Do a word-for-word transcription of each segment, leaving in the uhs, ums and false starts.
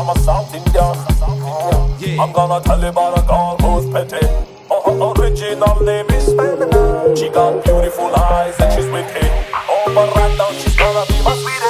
I'm a South Indian. I'm gonna tell you about a girl who's pretty. Oh, her original name is Femina. She got beautiful eyes and she's witty. Oh, but right now she's gonna be my sweetie.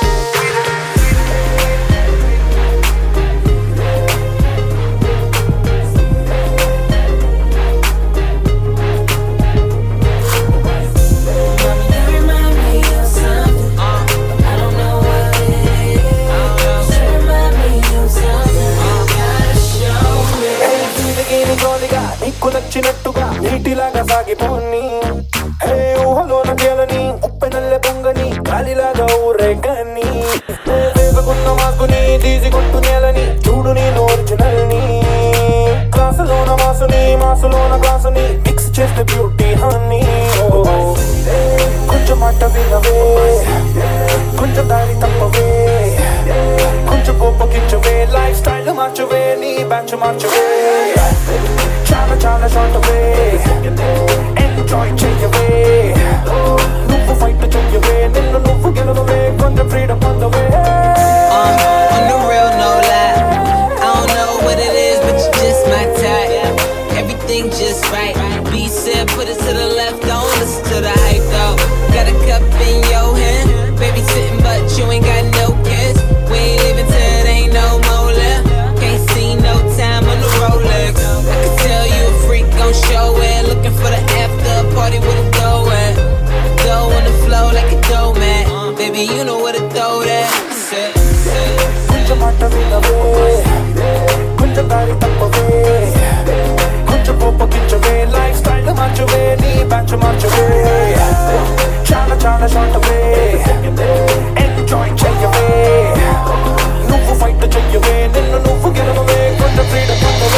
నీకు నచ్చినట్టుగా నీటిలాగా సాగిపోని హే ఊహలోన గేలని ఉప్పెనల్లె పొంగని గాలిలాగా ఊరే కానీ వేసుకున్న మాస్కుని తీసి కొట్టు నేలని చూడు నేను ఒరిజినల్ ని క్లాసులోన మాసుని మాసులోన క్లాసుని మిక్స్ చేస్తే బ్యూటీ హనీ కొంచెం మాట వినవే కొంచెం దారి తప్పవే కొంచెం కోపకించవే లైఫ్ స్టైల్ మార్చవే నీ బ్యాచ్ మార్చవే చాలా చాలా షార్ట్ అవే ఎంజాయ్ చెయ్యవే నువ్వు ఫైట్ చెయ్యవే నిన్ను నువ్వు గెలవవే కొంచెం ఫ్రీడమ్ పొందవే On the real, no lie. I don't know what it is, but you just my type. Everything just right. B said, put it to the left, don't listen to the hype though. Got a cup in your hand, baby sitting, but you ain't got no kiss. We ain't leaving till it ain't no more left. Can't see no time on the Rolex. I can tell you a freak gon' show it. Looking for the after party with a dough at. Dough on the flow like a dough man. Baby, you know where to throw that. Say, say. కొంచెం మాట వినవే కొంచెం దారి తప్పవే కొంచెం కోపకించవే life style మార్చవే నీ batch మార్చవే చాలా చాలా short అవే enjoy చెయ్యవే నువ్వు ఫైట్ చెయ్యవే నిన్ను నువ్వు గెలవవే కొంచెం ఫ్రీడమ్ పొందవే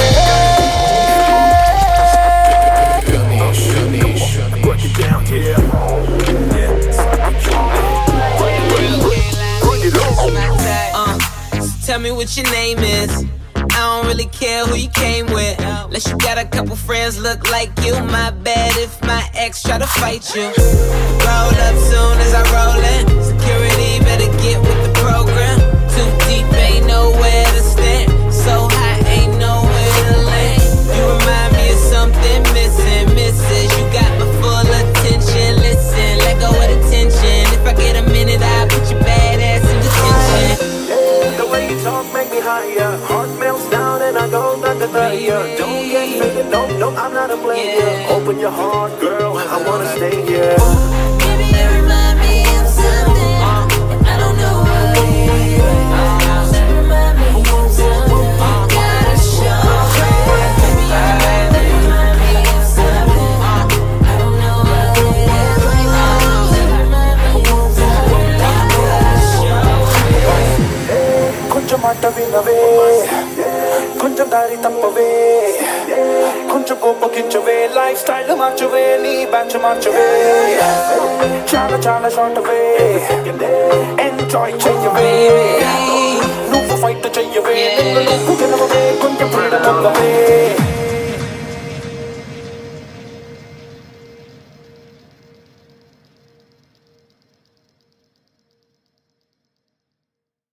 Uh, so tell me what your name is. I don't really care who you came with. Unless you got a couple friends look like you. My bad if my ex try to fight you. Roll up soon as I roll in. Security better get with the program. Too deep, ain't nowhere to stand. So high, ain't nowhere to land. You remind me of something missing, missus. You got my full attention. Listen, let go of the tension. If I get a minute, I'll put your bad ass in detention. The way you talk make me higher. Heart melts down and I go under the fire. Don't get fake, no, no, I'm not a player. Yeah. Open your heart, girl, I wanna stay here. Baby, you remind me of something, and I don't know what it is. You remind me of something, gotta show me. Baby, you remind me of something, I don't know what it is. You remind me of something, gotta show me. కొంచెం మాట వినవే కొంచెం దారి తప్పవే కొంచెం కోపకించవే life style మార్చవే నీ batch మార్చవే చాలా చాలా short అవే enjoy చెయ్యవే నువ్వు ఫైట్ చెయ్యవే నిన్ను నువ్వు గెలవవే కొంచెం ఫ్రీడమ్ పొందవే